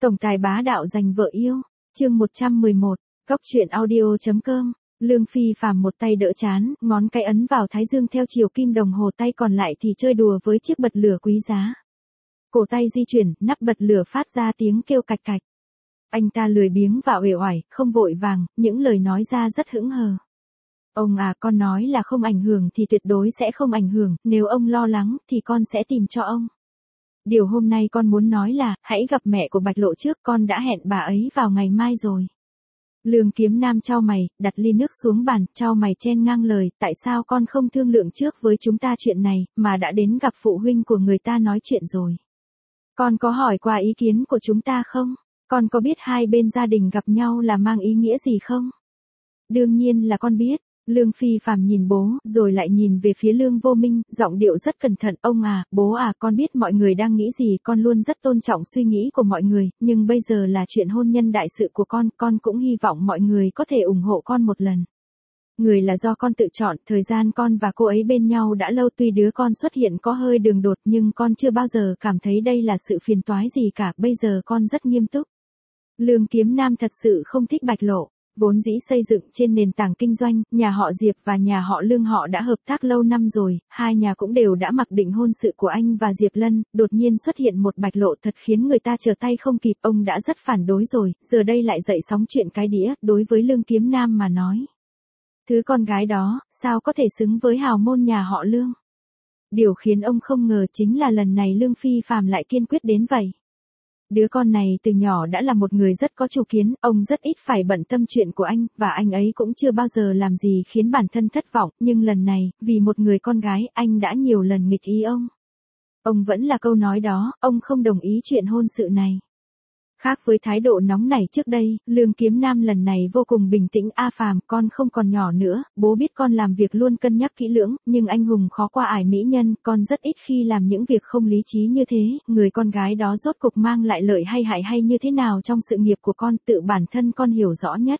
Tổng tài bá đạo giành vợ yêu. Chương 111. Cóc truyện audio.com. Lương Phi Phàm một tay đỡ chán, ngón cái ấn vào thái dương theo chiều kim đồng hồ, tay còn lại thì chơi đùa với chiếc bật lửa quý giá. Cổ tay di chuyển, nắp bật lửa phát ra tiếng kêu cạch cạch. Anh ta lười biếng và uể oải, không vội vàng, những lời nói ra rất hững hờ. Ông à, con nói là không ảnh hưởng thì tuyệt đối sẽ không ảnh hưởng, nếu ông lo lắng thì con sẽ tìm cho ông. Điều hôm nay con muốn nói là, hãy gặp mẹ của Bạch Lộ trước, con đã hẹn bà ấy vào ngày mai rồi. Lương Kiếm Nam chau mày, đặt ly nước xuống bàn, chau mày chen ngang lời, tại sao con không thương lượng trước với chúng ta chuyện này, mà đã đến gặp phụ huynh của người ta nói chuyện rồi. Con có hỏi qua ý kiến của chúng ta không? Con có biết hai bên gia đình gặp nhau là mang ý nghĩa gì không? Đương nhiên là con biết. Lương Phi Phàm nhìn bố, rồi lại nhìn về phía Lương Vô Minh, giọng điệu rất cẩn thận. Ông à, bố à, con biết mọi người đang nghĩ gì, con luôn rất tôn trọng suy nghĩ của mọi người, nhưng bây giờ là chuyện hôn nhân đại sự của con cũng hy vọng mọi người có thể ủng hộ con một lần. Người là do con tự chọn, thời gian con và cô ấy bên nhau đã lâu, tuy đứa con xuất hiện có hơi đường đột nhưng con chưa bao giờ cảm thấy đây là sự phiền toái gì cả, bây giờ con rất nghiêm túc. Lương Kiếm Nam thật sự không thích Bạch Lộ. Vốn dĩ xây dựng trên nền tảng kinh doanh, nhà họ Diệp và nhà họ Lương họ đã hợp tác lâu năm rồi, hai nhà cũng đều đã mặc định hôn sự của anh và Diệp Lân, đột nhiên xuất hiện một Bạch Lộ thật khiến người ta trở tay không kịp, ông đã rất phản đối rồi, giờ đây lại dậy sóng chuyện cái đĩa, đối với Lương Kiếm Nam mà nói. Thứ con gái đó, sao có thể xứng với hào môn nhà họ Lương? Điều khiến ông không ngờ chính là lần này Lương Phi Phàm lại kiên quyết đến vậy. Đứa con này từ nhỏ đã là một người rất có chủ kiến, ông rất ít phải bận tâm chuyện của anh, và anh ấy cũng chưa bao giờ làm gì khiến bản thân thất vọng, nhưng lần này, vì một người con gái, anh đã nhiều lần nghịch ý ông. Ông vẫn là câu nói đó, ông không đồng ý chuyện hôn sự này. Khác với thái độ nóng nảy trước đây, Lương Kiếm Nam lần này vô cùng bình tĩnh. A Phàm, con không còn nhỏ nữa, bố biết con làm việc luôn cân nhắc kỹ lưỡng, nhưng anh hùng khó qua ải mỹ nhân, con rất ít khi làm những việc không lý trí như thế, người con gái đó rốt cục mang lại lợi hay hại hay như thế nào trong sự nghiệp của con, tự bản thân con hiểu rõ nhất.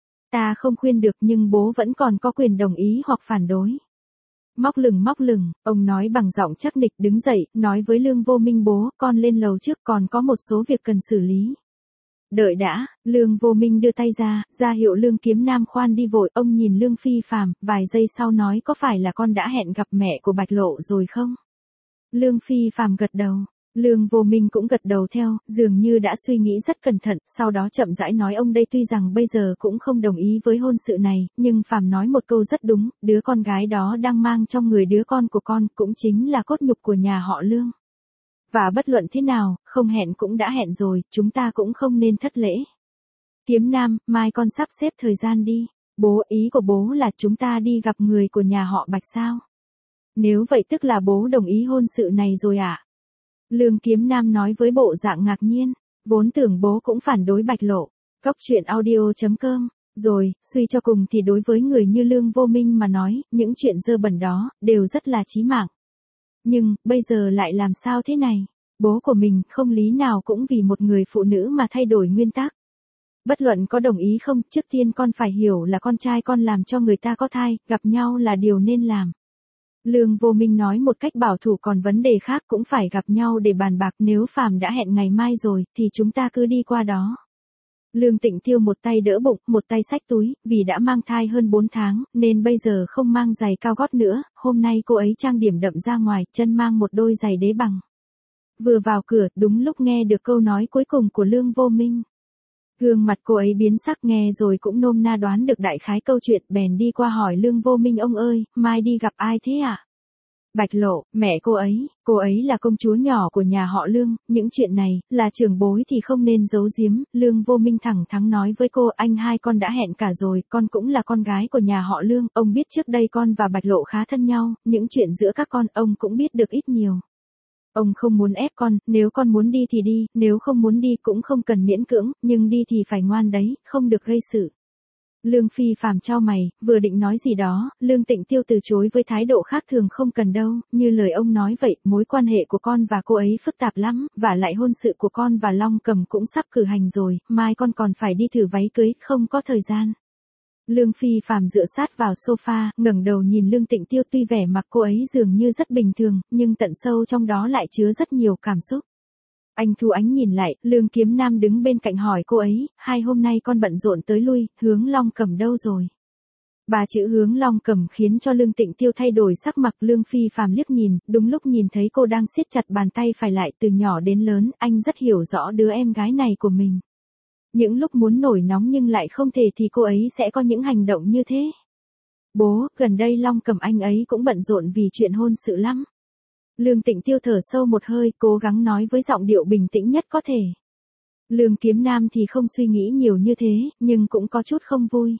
Ta không khuyên được nhưng bố vẫn còn có quyền đồng ý hoặc phản đối. Móc lửng, ông nói bằng giọng chắc nịch, đứng dậy, nói với Lương Vô Minh, bố, con lên lầu trước, còn có một số việc cần xử lý. Đợi đã, Lương Vô Minh đưa tay ra hiệu Lương Kiếm Nam khoan đi vội, ông nhìn Lương Phi Phàm, vài giây sau nói, có phải là con đã hẹn gặp mẹ của Bạch Lộ rồi không? Lương Phi Phàm gật đầu. Lương Vô Minh cũng gật đầu theo, dường như đã suy nghĩ rất cẩn thận, sau đó chậm rãi nói, ông đây tuy rằng bây giờ cũng không đồng ý với hôn sự này, nhưng Phàm nói một câu rất đúng, đứa con gái đó đang mang trong người đứa con của con, cũng chính là cốt nhục của nhà họ Lương. Và bất luận thế nào, không hẹn cũng đã hẹn rồi, chúng ta cũng không nên thất lễ. Kiếm Nam, mai con sắp xếp thời gian đi. Bố, ý của bố là chúng ta đi gặp người của nhà họ Bạch sao? Nếu vậy tức là bố đồng ý hôn sự này rồi ạ? Lương Kiếm Nam nói với bộ dạng ngạc nhiên, vốn tưởng bố cũng phản đối Bạch Lộ. Cóc truyện audio.com. Rồi, suy cho cùng thì đối với người như Lương Vô Minh mà nói, những chuyện dơ bẩn đó, đều rất là chí mạng. Nhưng, bây giờ lại làm sao thế này? Bố của mình không lý nào cũng vì một người phụ nữ mà thay đổi nguyên tắc. Bất luận có đồng ý không, trước tiên con phải hiểu là con trai con làm cho người ta có thai, gặp nhau là điều nên làm. Lương Vô Minh nói một cách bảo thủ, còn vấn đề khác cũng phải gặp nhau để bàn bạc, nếu Phàm đã hẹn ngày mai rồi, thì chúng ta cứ đi qua đó. Lương Tịnh Tiêu một tay đỡ bụng, một tay xách túi, vì đã mang thai hơn 4 tháng, nên bây giờ không mang giày cao gót nữa, hôm nay cô ấy trang điểm đậm ra ngoài, chân mang một đôi giày đế bằng. Vừa vào cửa, đúng lúc nghe được câu nói cuối cùng của Lương Vô Minh. Gương mặt cô ấy biến sắc, nghe rồi cũng nôm na đoán được đại khái câu chuyện, bèn đi qua hỏi Lương Vô Minh, ông ơi, mai đi gặp ai thế ạ? Bạch Lộ, mẹ cô ấy là công chúa nhỏ của nhà họ Lương, những chuyện này, là trưởng bối thì không nên giấu giếm. Lương Vô Minh thẳng thắn nói với cô, anh hai con đã hẹn cả rồi, con cũng là con gái của nhà họ Lương, ông biết trước đây con và Bạch Lộ khá thân nhau, những chuyện giữa các con, ông cũng biết được ít nhiều. Ông không muốn ép con, nếu con muốn đi thì đi, nếu không muốn đi cũng không cần miễn cưỡng, nhưng đi thì phải ngoan đấy, không được gây sự. Lương Phi Phàm chau mày, vừa định nói gì đó, Lương Tịnh Tiêu từ chối với thái độ khác thường, không cần đâu, như lời ông nói vậy, mối quan hệ của con và cô ấy phức tạp lắm, và lại hôn sự của con và Long Cầm cũng sắp cử hành rồi, mai con còn phải đi thử váy cưới, không có thời gian. Lương Phi Phàm dựa sát vào sofa, ngẩng đầu nhìn Lương Tịnh Tiêu, tuy vẻ mặt cô ấy dường như rất bình thường, nhưng tận sâu trong đó lại chứa rất nhiều cảm xúc. Anh Thu Ánh nhìn lại, Lương Kiếm Nam đứng bên cạnh hỏi cô ấy, hai hôm nay con bận rộn tới lui, Hướng Long Cầm đâu rồi? Ba chữ Hướng Long Cầm khiến cho Lương Tịnh Tiêu thay đổi sắc mặt. Lương Phi Phàm liếc nhìn, đúng lúc nhìn thấy cô đang siết chặt bàn tay phải lại. Từ nhỏ đến lớn, anh rất hiểu rõ đứa em gái này của mình. Những lúc muốn nổi nóng nhưng lại không thể thì cô ấy sẽ có những hành động như thế. Bố, gần đây Long Cầm anh ấy cũng bận rộn vì chuyện hôn sự lắm. Lương Tịnh Tiêu thở sâu một hơi, cố gắng nói với giọng điệu bình tĩnh nhất có thể. Lương Kiếm Nam thì không suy nghĩ nhiều như thế, nhưng cũng có chút không vui.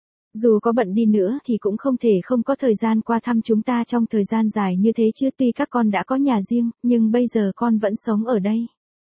Dù có bận đi nữa thì cũng không thể không có thời gian qua thăm chúng ta trong thời gian dài như thế chứ. Tuy các con đã có nhà riêng, nhưng bây giờ con vẫn sống ở đây.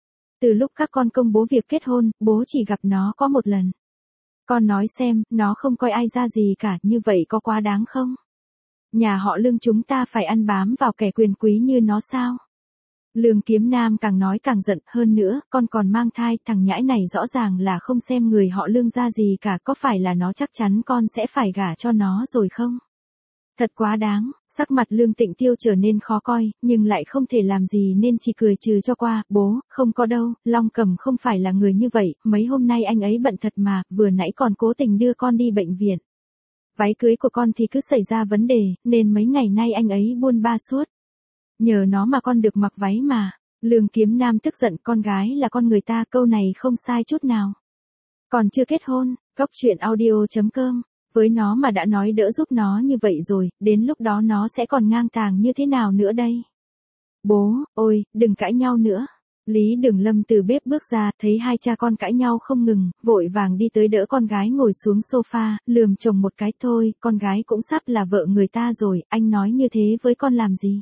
Từ lúc các con công bố việc kết hôn, bố chỉ gặp nó có một lần. Con nói xem, nó không coi ai ra gì cả, như vậy có quá đáng không? Nhà họ Lương chúng ta phải ăn bám vào kẻ quyền quý như nó sao? Lương Kiếm Nam càng nói càng giận, hơn nữa, con còn mang thai, thằng nhãi này rõ ràng là không xem người họ Lương ra gì cả, có phải là nó chắc chắn con sẽ phải gả cho nó rồi không? Thật quá đáng. Sắc mặt Lương Tịnh Tiêu trở nên khó coi, nhưng lại không thể làm gì nên chỉ cười trừ cho qua. Bố, không có đâu, Long Cầm không phải là người như vậy, mấy hôm nay anh ấy bận thật mà, vừa nãy còn cố tình đưa con đi bệnh viện. Váy cưới của con thì cứ xảy ra vấn đề, nên mấy ngày nay anh ấy buôn ba suốt. Nhờ nó mà con được mặc váy mà. Lương Kiếm Nam tức giận, con gái là con người ta, câu này không sai chút nào. Còn chưa kết hôn, Cóc Truyện Audio.com. Với nó mà đã nói đỡ giúp nó như vậy rồi, đến lúc đó nó sẽ còn ngang tàng như thế nào nữa đây? Bố, ôi, đừng cãi nhau nữa. Lý Đường Lâm từ bếp bước ra, thấy hai cha con cãi nhau không ngừng, vội vàng đi tới đỡ con gái ngồi xuống sofa, lườm chồng một cái. Thôi, con gái cũng sắp là vợ người ta rồi, anh nói như thế với con làm gì?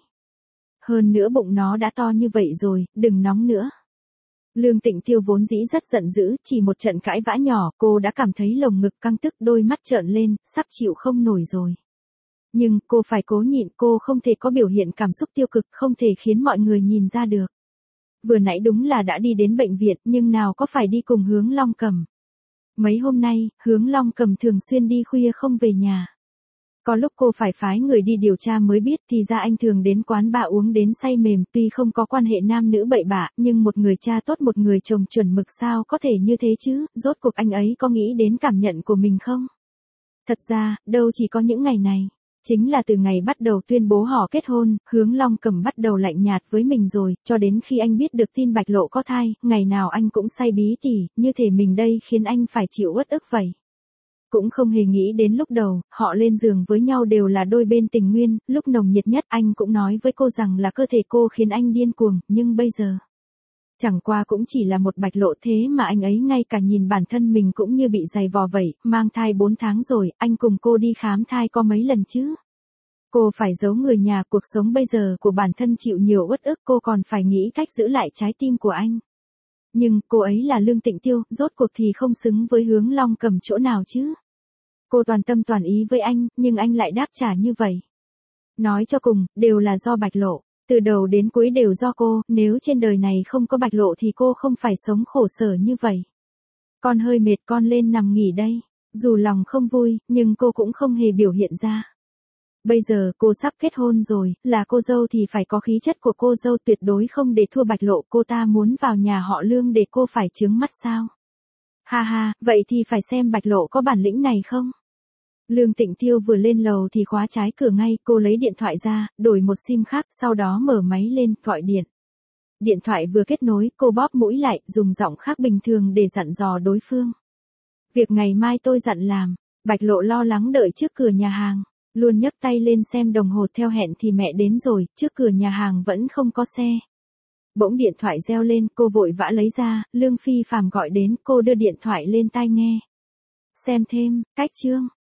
Hơn nữa bụng nó đã to như vậy rồi, đừng nóng nữa. Lương Tịnh Tiêu vốn dĩ rất giận dữ, chỉ một trận cãi vã nhỏ, cô đã cảm thấy lồng ngực căng tức, đôi mắt trợn lên, sắp chịu không nổi rồi. Nhưng, cô phải cố nhịn, cô không thể có biểu hiện cảm xúc tiêu cực, không thể khiến mọi người nhìn ra được. Vừa nãy đúng là đã đi đến bệnh viện, nhưng nào có phải đi cùng Hướng Long Cầm. Mấy hôm nay, Hướng Long Cầm thường xuyên đi khuya không về nhà. Có lúc cô phải phái người đi điều tra mới biết thì ra anh thường đến quán bar uống đến say mềm, tuy không có quan hệ nam nữ bậy bạ, nhưng một người cha tốt một người chồng chuẩn mực sao có thể như thế chứ, rốt cuộc anh ấy có nghĩ đến cảm nhận của mình không? Thật ra, đâu chỉ có những ngày này. Chính là từ ngày bắt đầu tuyên bố họ kết hôn, Hướng Long Cầm bắt đầu lạnh nhạt với mình rồi, cho đến khi anh biết được tin Bạch Lộ có thai, ngày nào anh cũng say bí tỉ, như thể mình đây khiến anh phải chịu uất ức vậy. Cũng không hề nghĩ đến lúc đầu, họ lên giường với nhau đều là đôi bên tình nguyên, lúc nồng nhiệt nhất anh cũng nói với cô rằng là cơ thể cô khiến anh điên cuồng, nhưng bây giờ. Chẳng qua cũng chỉ là một Bạch Lộ thế mà anh ấy ngay cả nhìn bản thân mình cũng như bị giày vò vậy, mang thai 4 tháng rồi, anh cùng cô đi khám thai có mấy lần chứ. Cô phải giấu người nhà, cuộc sống bây giờ của bản thân chịu nhiều uất ức, cô còn phải nghĩ cách giữ lại trái tim của anh. Nhưng, cô ấy là Lương Tịnh Tiêu, rốt cuộc thì không xứng với Hướng Long Cầm chỗ nào chứ. Cô toàn tâm toàn ý với anh, nhưng anh lại đáp trả như vậy. Nói cho cùng, đều là do Bạch Lộ. Từ đầu đến cuối đều do cô, nếu trên đời này không có Bạch Lộ thì cô không phải sống khổ sở như vậy. Con hơi mệt, con lên nằm nghỉ đây. Dù lòng không vui, nhưng cô cũng không hề biểu hiện ra. Bây giờ cô sắp kết hôn rồi, là cô dâu thì phải có khí chất của cô dâu, tuyệt đối không để thua Bạch Lộ. Cô ta muốn vào nhà họ Lương để cô phải chướng mắt sao? Ha ha, vậy thì phải xem Bạch Lộ có bản lĩnh này không? Lương Tịnh Tiêu vừa lên lầu thì khóa trái cửa ngay, cô lấy điện thoại ra, đổi một sim khác, sau đó mở máy lên, gọi điện. Điện thoại vừa kết nối, cô bóp mũi lại, dùng giọng khác bình thường để dặn dò đối phương. Việc ngày mai tôi dặn làm. Bạch Lộ lo lắng đợi trước cửa nhà hàng, luôn nhấc tay lên xem đồng hồ, theo hẹn thì mẹ đến rồi, trước cửa nhà hàng vẫn không có xe. Bỗng điện thoại reo lên, cô vội vã lấy ra, Lương Phi Phàm gọi đến, cô đưa điện thoại lên tai nghe. Xem thêm, cách chương.